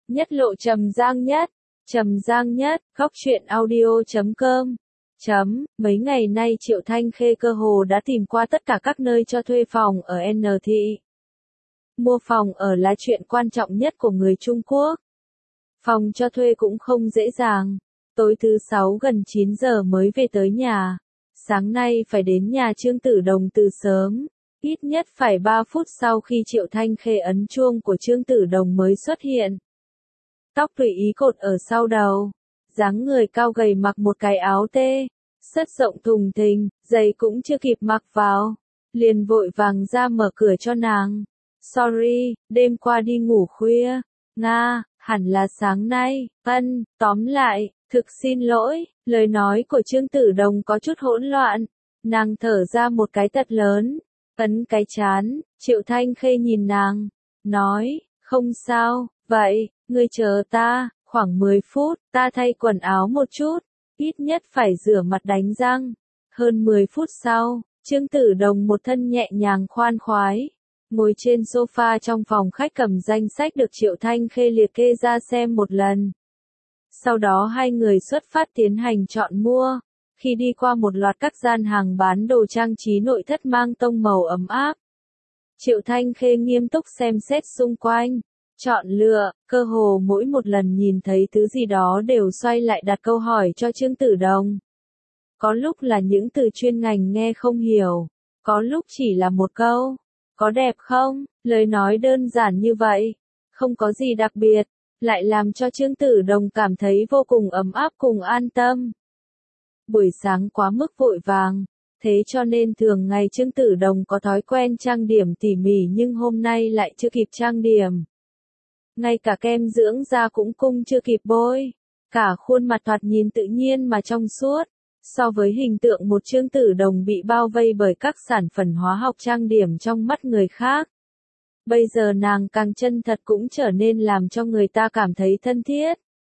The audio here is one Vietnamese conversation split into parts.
Nhất lộ Trầm Giang Nhất. Trầm Giang Nhất, góc truyện audio.com. Mấy ngày nay Triệu Thanh Khê cơ hồ đã tìm qua tất cả các nơi cho thuê phòng ở N thị. Mua phòng ở là chuyện quan trọng nhất của người Trung Quốc. Phòng cho thuê cũng không dễ dàng. Tối thứ 6 gần 9 giờ mới về tới nhà. Sáng nay phải đến nhà Trương Tử Đồng từ sớm. Ít nhất phải 3 phút sau khi Triệu Thanh Khê ấn chuông của Trương Tử Đồng mới xuất hiện. Tóc tùy ý cột ở sau đầu. Dáng người cao gầy mặc một cái áo tê. Sất rộng thùng thình, giày cũng chưa kịp mặc vào. Liền vội vàng ra mở cửa cho nàng. Sorry, đêm qua đi ngủ khuya. Nga, hẳn là sáng nay. Tóm lại, thực xin lỗi. Lời nói của Trương Tử Đồng có chút hỗn loạn. Nàng thở ra một cái thật lớn. Ấn cái chán, Triệu Thanh Khê nhìn nàng. Nói, không sao, vậy, ngươi chờ ta, khoảng 10 phút, ta thay quần áo một chút. Ít nhất phải rửa mặt đánh răng. Hơn 10 phút sau, Trương Tử Đồng một thân nhẹ nhàng khoan khoái. Ngồi trên sofa trong phòng khách cầm danh sách được Triệu Thanh Khê liệt kê ra xem một lần. Sau đó hai người xuất phát tiến hành chọn mua. Khi đi qua một loạt các gian hàng bán đồ trang trí nội thất mang tông màu ấm áp. Triệu Thanh Khê nghiêm túc xem xét xung quanh. Chọn lựa, cơ hồ mỗi một lần nhìn thấy thứ gì đó đều xoay lại đặt câu hỏi cho Trương Tử Đồng. Có lúc là những từ chuyên ngành nghe không hiểu, có lúc chỉ là một câu, có đẹp không, lời nói đơn giản như vậy, không có gì đặc biệt, lại làm cho Trương Tử Đồng cảm thấy vô cùng ấm áp cùng an tâm. Buổi sáng quá mức vội vàng, thế cho nên thường ngày Trương Tử Đồng có thói quen trang điểm tỉ mỉ nhưng hôm nay lại chưa kịp trang điểm. Ngay cả kem dưỡng da cũng chưa kịp bôi. Cả khuôn mặt thoạt nhìn tự nhiên mà trong suốt. So với hình tượng một Trương Tử Đồng bị bao vây bởi các sản phẩm hóa học trang điểm trong mắt người khác. Bây giờ nàng càng chân thật cũng trở nên làm cho người ta cảm thấy thân thiết.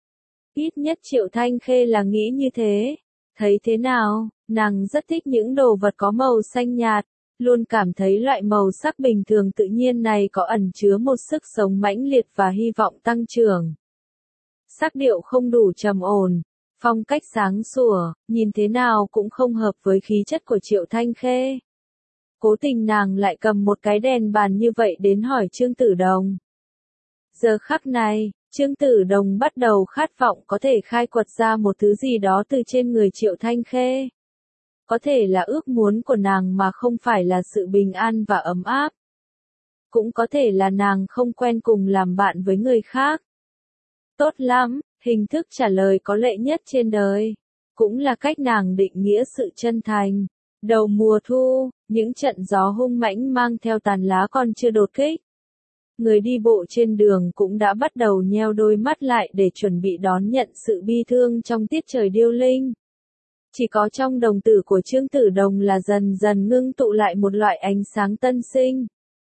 Ít nhất Triệu Thanh Khê là nghĩ như thế. Thấy thế nào, nàng rất thích những đồ vật có màu xanh nhạt. Luôn cảm thấy loại màu sắc bình thường tự nhiên này có ẩn chứa một sức sống mãnh liệt và hy vọng tăng trưởng. Sắc điệu không đủ trầm ổn, phong cách sáng sủa, nhìn thế nào cũng không hợp với khí chất của Triệu Thanh Khê. Cố tình nàng lại cầm một cái đèn bàn như vậy đến hỏi Trương Tử Đồng. Giờ khắc này, Trương Tử Đồng bắt đầu khát vọng có thể khai quật ra một thứ gì đó từ trên người Triệu Thanh Khê. Có thể là ước muốn của nàng mà không phải là sự bình an và ấm áp. Cũng có thể là nàng không quen cùng làm bạn với người khác. Tốt lắm, hình thức trả lời có lệ nhất trên đời. Cũng là cách nàng định nghĩa sự chân thành. Đầu mùa thu, những trận gió hung mãnh mang theo tàn lá còn chưa đột kích. Người đi bộ trên đường cũng đã bắt đầu nheo đôi mắt lại để chuẩn bị đón nhận sự bi thương trong tiết trời điêu linh. Chỉ có trong đồng tử của Trương Tử Đồng là dần dần ngưng tụ lại một loại ánh sáng tân sinh.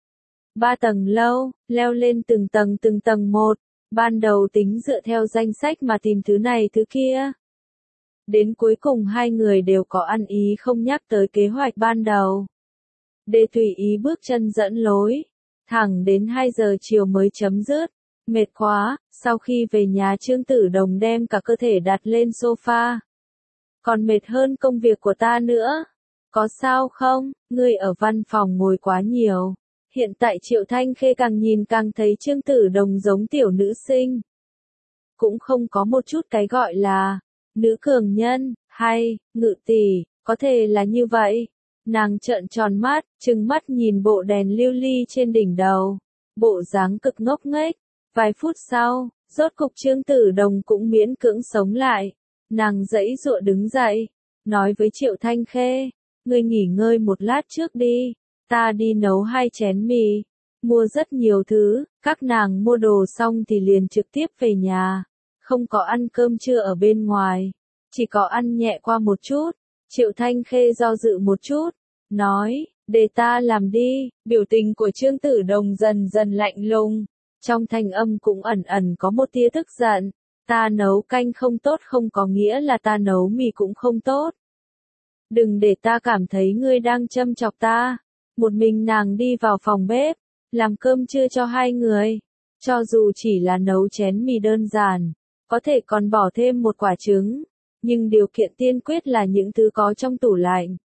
3 tầng lâu, leo lên từng tầng một, ban đầu tính dựa theo danh sách mà tìm thứ này thứ kia. Đến cuối cùng hai người đều có ăn ý không nhắc tới kế hoạch ban đầu. Để tùy ý bước chân dẫn lối, thẳng đến 2 giờ chiều mới chấm dứt. Mệt quá, sau khi về nhà Trương Tử Đồng đem cả cơ thể đặt lên sofa. Còn mệt hơn công việc của ta nữa. Có sao không, ngươi ở văn phòng ngồi quá nhiều. Hiện tại Triệu Thanh Khê càng nhìn càng thấy Trương Tử Đồng giống tiểu nữ sinh. Cũng không có một chút cái gọi là nữ cường nhân, hay ngự tỷ, có thể là như vậy. Nàng trợn tròn mắt, trừng mắt nhìn bộ đèn lưu ly trên đỉnh đầu. Bộ dáng cực ngốc nghếch. Vài phút sau, rốt cục Trương Tử Đồng cũng miễn cưỡng sống lại. Nàng giãy giụa đứng dậy, nói với Triệu Thanh Khê, ngươi nghỉ ngơi một lát trước đi, ta đi nấu 2 chén mì, mua rất nhiều thứ, các nàng mua đồ xong thì liền trực tiếp về nhà, không có ăn cơm trưa ở bên ngoài, chỉ có ăn nhẹ qua một chút. Triệu Thanh Khê do dự một chút, nói, để ta làm đi. Biểu tình của Trương Tử Đồng dần dần lạnh lùng, trong thanh âm cũng ẩn ẩn có một tia tức giận. Ta nấu canh không tốt không có nghĩa là ta nấu mì cũng không tốt. Đừng để ta cảm thấy ngươi đang châm chọc ta. Một mình nàng đi vào phòng bếp, làm cơm trưa cho hai người. Cho dù chỉ là nấu chén mì đơn giản, có thể còn bỏ thêm một quả trứng, nhưng điều kiện tiên quyết là những thứ có trong tủ lạnh.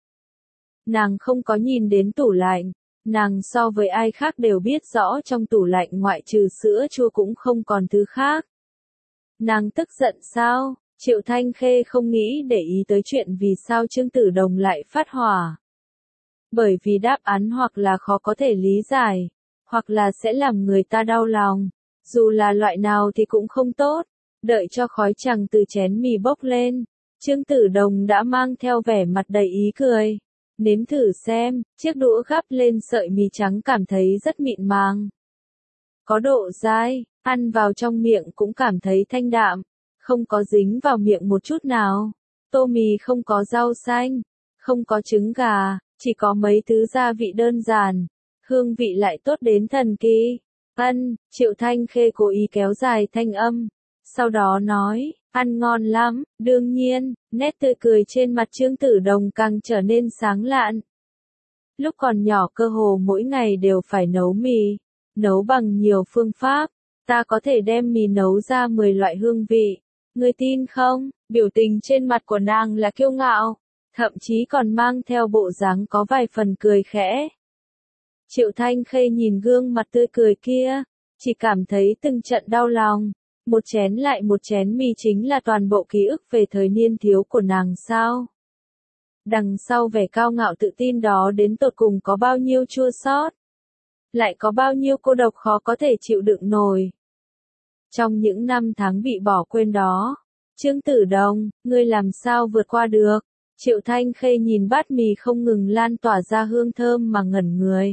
Nàng không có nhìn đến tủ lạnh, nàng so với ai khác đều biết rõ trong tủ lạnh ngoại trừ sữa chua cũng không còn thứ khác. Nàng tức giận sao? Triệu Thanh Khê không nghĩ để ý tới chuyện vì sao Trương Tử Đồng lại phát hỏa. Bởi vì đáp án hoặc là khó có thể lý giải, hoặc là sẽ làm người ta đau lòng. Dù là loại nào thì cũng không tốt. Đợi cho khói trằng từ chén mì bốc lên, Trương Tử Đồng đã mang theo vẻ mặt đầy ý cười. Nếm thử xem, chiếc đũa gắp lên sợi mì trắng cảm thấy rất mịn màng. Có độ dai, ăn vào trong miệng cũng cảm thấy thanh đạm, không có dính vào miệng một chút nào. Tô mì không có rau xanh, không có trứng gà, chỉ có mấy thứ gia vị đơn giản, hương vị lại tốt đến thần kỳ. Triệu Thanh Khê cố ý kéo dài thanh âm, sau đó nói, ăn ngon lắm, đương nhiên, nét tươi cười trên mặt Trương Tử Đồng càng trở nên sáng lạn. Lúc còn nhỏ cơ hồ mỗi ngày đều phải nấu mì, nấu bằng nhiều phương pháp, ta có thể đem mì nấu ra 10 loại hương vị, ngươi tin không? Biểu tình trên mặt của nàng là kiêu ngạo, thậm chí còn mang theo bộ dáng có vài phần cười khẽ. Triệu Thanh Khê nhìn gương mặt tươi cười kia, chỉ cảm thấy từng trận đau lòng. Một chén lại một chén mì chính là toàn bộ ký ức về thời niên thiếu của nàng sao? Đằng sau vẻ cao ngạo tự tin đó đến tột cùng có bao nhiêu chua xót, lại có bao nhiêu cô độc khó có thể chịu đựng nổi. Trong những năm tháng bị bỏ quên đó, Trương Tử Đồng, ngươi làm sao vượt qua được? Triệu Thanh Khê nhìn bát mì không ngừng lan tỏa ra hương thơm mà ngẩn người.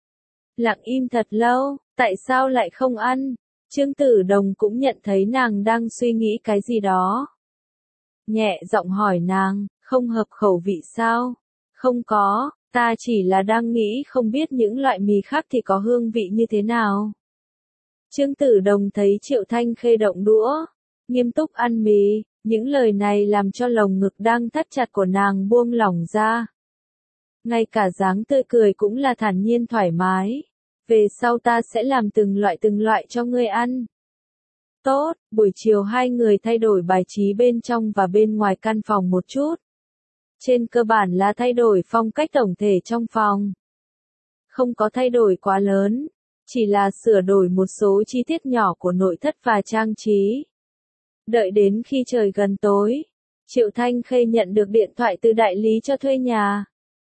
Lặng im thật lâu, tại sao lại không ăn? Trương Tử Đồng cũng nhận thấy nàng đang suy nghĩ cái gì đó. Nhẹ giọng hỏi nàng, không hợp khẩu vị sao? Không có, ta chỉ là đang nghĩ không biết những loại mì khác thì có hương vị như thế nào. Trương Tử Đồng thấy Triệu Thanh Khê động đũa, nghiêm túc ăn mì, những lời này làm cho lồng ngực đang thắt chặt của nàng buông lỏng ra. Ngay cả dáng tươi cười cũng là thản nhiên thoải mái. Về sau ta sẽ làm từng loại cho ngươi ăn. Tốt, buổi chiều hai người thay đổi bài trí bên trong và bên ngoài căn phòng một chút. Trên cơ bản là thay đổi phong cách tổng thể trong phòng. Không có thay đổi quá lớn, chỉ là sửa đổi một số chi tiết nhỏ của nội thất và trang trí. Đợi đến khi trời gần tối, Triệu Thanh Khê nhận được điện thoại từ đại lý cho thuê nhà.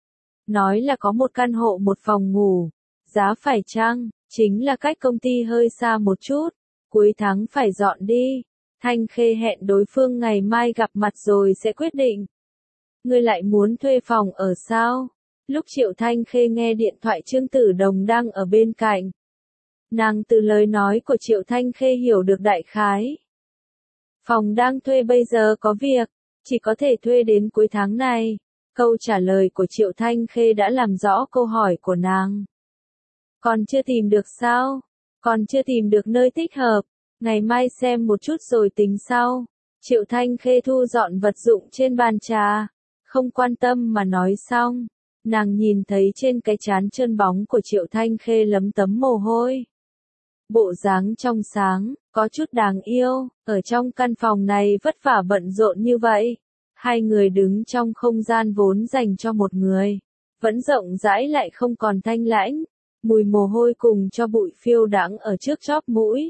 Nói là có một căn hộ một phòng ngủ. Giá phải chăng, chính là cách công ty hơi xa một chút, cuối tháng phải dọn đi. Thanh Khê hẹn đối phương ngày mai gặp mặt rồi sẽ quyết định. Ngươi lại muốn thuê phòng ở sao? Lúc Triệu Thanh Khê nghe điện thoại Trương Tử Đồng đang ở bên cạnh. Nàng từ lời nói của Triệu Thanh Khê hiểu được đại khái. Phòng đang thuê bây giờ có việc, chỉ có thể thuê đến cuối tháng này. Câu trả lời của Triệu Thanh Khê đã làm rõ câu hỏi của nàng. Còn chưa tìm được sao? Còn chưa tìm được nơi thích hợp. Ngày mai xem một chút rồi tính sau. Triệu Thanh Khê thu dọn vật dụng trên bàn trà. Không quan tâm mà nói xong. Nàng nhìn thấy trên cái trán trơn bóng của Triệu Thanh Khê lấm tấm mồ hôi. Bộ dáng trong sáng, có chút đáng yêu. Ở trong căn phòng này vất vả bận rộn như vậy. Hai người đứng trong không gian vốn dành cho một người. Vẫn rộng rãi lại không còn thanh lãnh. Mùi mồ hôi cùng cho bụi phiêu đãng ở trước chóp mũi.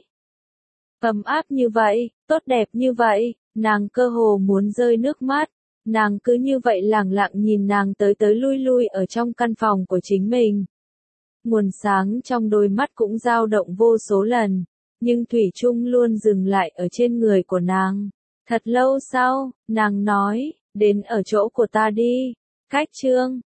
Ấm áp như vậy, tốt đẹp như vậy, nàng cơ hồ muốn rơi nước mắt. Nàng cứ như vậy lẳng lặng nhìn nàng tới tới lui lui ở trong căn phòng của chính mình. Nguồn sáng trong đôi mắt cũng dao động vô số lần, nhưng thủy chung luôn dừng lại ở trên người của nàng. Thật lâu sau, nàng nói, đến ở chỗ của ta đi. Cách chương